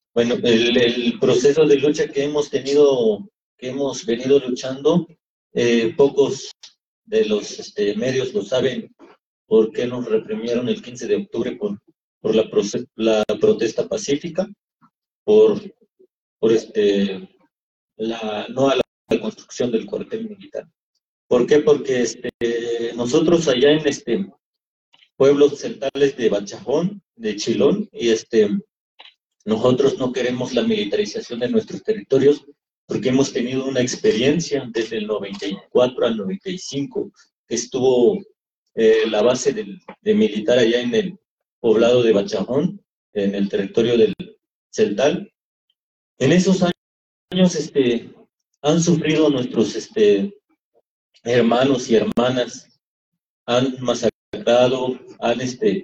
Bueno, el proceso de lucha que hemos tenido, que hemos venido luchando, pocos de los medios lo saben por qué nos reprimieron el 15 de octubre por la protesta pacífica, por, por no a la construcción del cuartel militar. ¿Por qué? Porque nosotros allá en pueblos centrales de Bachajón, de Chilón, y nosotros no queremos la militarización de nuestros territorios porque hemos tenido una experiencia desde el 94 al 95, que estuvo la base de militar allá en el poblado de Bachajón, en el territorio del Celtal. En esos años han sufrido nuestros hermanos y hermanas, han masacrado, han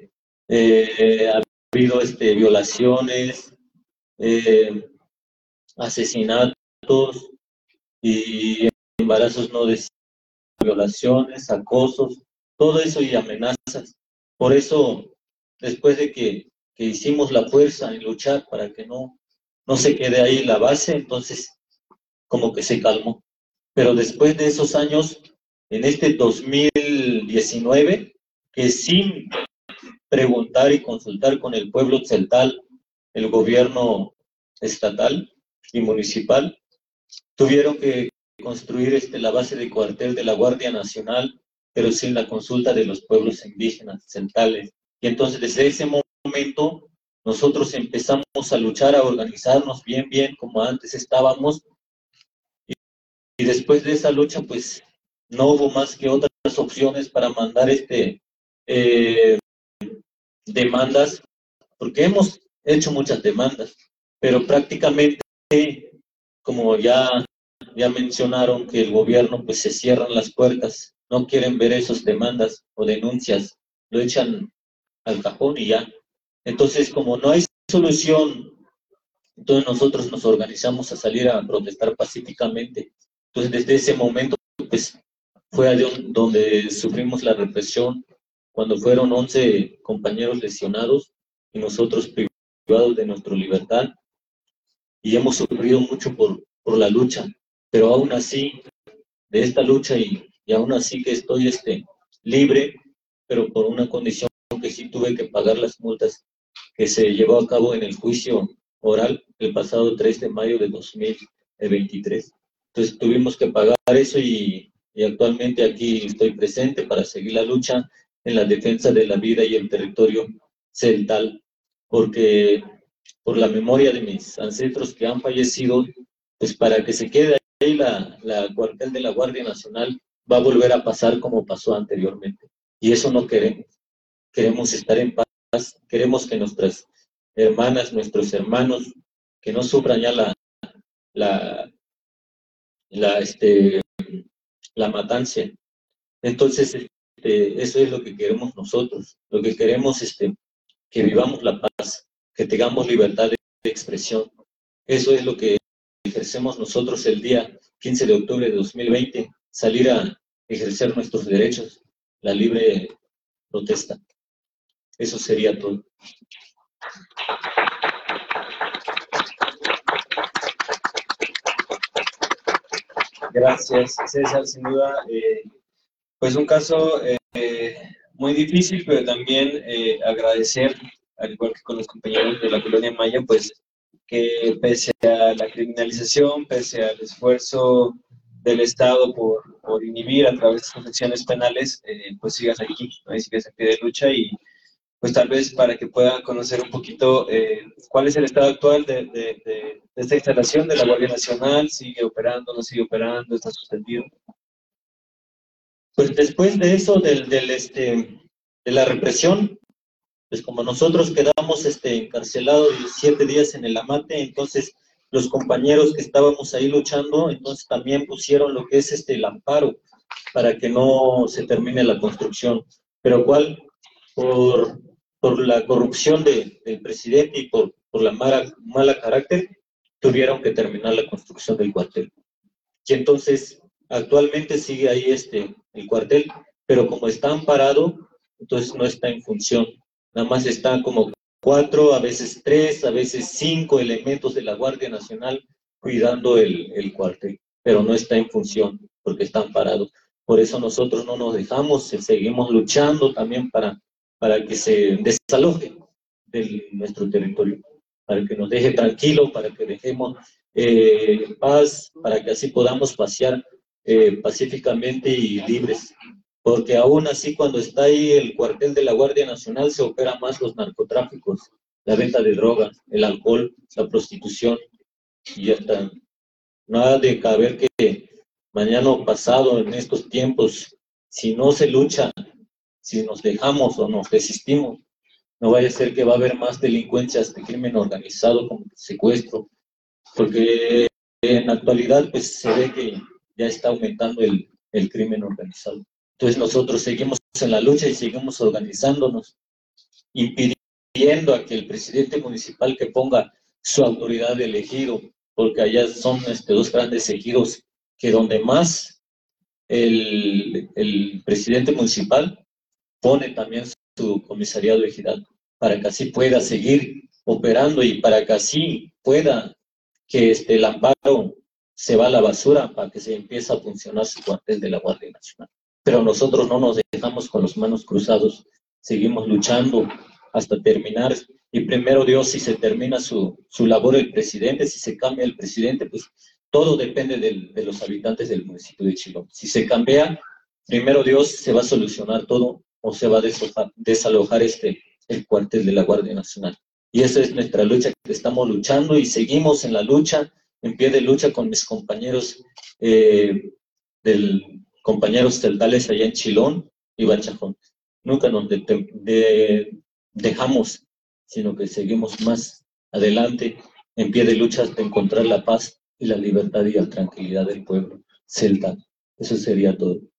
habido violaciones, eh, asesinatos y embarazos no deseados, violaciones, acosos, todo eso y amenazas. Por eso, después de que hicimos la fuerza en luchar para que no se quede ahí la base, entonces como que se calmó. Pero después de esos años, en 2019, que sin preguntar y consultar con el pueblo tzeltal, el gobierno estatal y municipal, tuvieron que construir la base de cuartel de la Guardia Nacional, pero sin la consulta de los pueblos indígenas tzeltales. Y entonces desde ese momento nosotros empezamos a luchar, a organizarnos bien como antes estábamos, y después de esa lucha pues no hubo más que otras opciones para mandar eh, demandas, porque hemos hecho muchas demandas, pero prácticamente, como ya mencionaron, que el gobierno pues se cierran las puertas, no quieren ver esas demandas o denuncias, lo echan al cajón y ya. Entonces, como no hay solución, entonces nosotros nos organizamos a salir a protestar pacíficamente. Entonces, desde ese momento, pues, fue donde sufrimos la represión, cuando fueron 11 compañeros lesionados y nosotros privados de nuestra libertad, y hemos sufrido mucho por la lucha, pero aún así, de esta lucha y aún así que estoy libre, pero por una condición que sí tuve que pagar las multas que se llevó a cabo en el juicio oral el pasado 3 de mayo de 2023. Entonces tuvimos que pagar eso y actualmente aquí estoy presente para seguir la lucha en la defensa de la vida y el territorio celtal, porque por la memoria de mis ancestros que han fallecido, pues para que se quede ahí la cuartel de la Guardia Nacional, va a volver a pasar como pasó anteriormente. Y eso no queremos. Queremos estar en paz, queremos que nuestras hermanas, nuestros hermanos, que no sufran ya la, la, este, la matanza. Entonces, eso es lo que queremos nosotros. Lo que queremos es que vivamos la paz, que tengamos libertad de expresión. Eso es lo que ejercemos nosotros el día 15 de octubre de 2020, salir a ejercer nuestros derechos, la libre protesta. Eso sería todo. Gracias, César, sin duda. Pues un caso muy difícil, pero también agradecer, al igual que con los compañeros de la colonia Maya, pues que pese a la criminalización, pese al esfuerzo del Estado por inhibir a través de sus acciones penales, pues sigas aquí, ¿no? Y sigas en pie de lucha y pues tal vez para que puedan conocer un poquito cuál es el estado actual de esta instalación de la Guardia Nacional, sigue operando, no sigue operando, está suspendido. Pues después de eso, de la represión, pues como nosotros quedamos encarcelados 7 días en el Amate, entonces los compañeros que estábamos ahí luchando, entonces también pusieron lo que es el amparo para que no se termine la construcción. Pero ¿cuál? Por la corrupción del presidente y por la mala carácter, tuvieron que terminar la construcción del cuartel. Y entonces actualmente sigue ahí el cuartel, pero como está amparado, entonces no está en función, nada más está como 4, a veces 3, a veces 5 elementos de la Guardia Nacional cuidando el cuartel, pero no está en función porque están parados. Por eso nosotros no nos dejamos, seguimos luchando también para que se desaloje de nuestro territorio, para que nos deje tranquilo, para que dejemos paz, para que así podamos pasear pacíficamente y libres. Porque aún así, cuando está ahí el cuartel de la Guardia Nacional, se opera más los narcotráficos, la venta de drogas, el alcohol, la prostitución, y ya está. Nada de caber que mañana o pasado, en estos tiempos, si no se lucha, si nos dejamos o nos resistimos, no vaya a ser que va a haber más delincuencias de crimen organizado como secuestro, porque en la actualidad pues se ve que ya está aumentando el crimen organizado. Entonces nosotros seguimos en la lucha y seguimos organizándonos, impidiendo a que el presidente municipal que ponga su autoridad de elegido, porque allá son dos grandes ejidos que donde más el presidente municipal pone también su comisariado ejidal, para que así pueda seguir operando y para que así pueda que el amparo se va a la basura para que se empiece a funcionar su cuartel de la Guardia Nacional. Pero nosotros no nos dejamos con las manos cruzadas, seguimos luchando hasta terminar. Y primero Dios, si se termina su labor el presidente, si se cambia el presidente, pues todo depende de los habitantes del municipio de Chilón. Si se cambia, primero Dios, se va a solucionar todo o se va a desalojar el cuartel de la Guardia Nacional. Y esa es nuestra lucha, que estamos luchando y seguimos en la lucha, en pie de lucha con mis compañeros compañeros celtales allá en Chilón y Bachajón. Nunca nos dejamos, sino que seguimos más adelante en pie de lucha hasta encontrar la paz y la libertad y la tranquilidad del pueblo celta. Eso sería todo.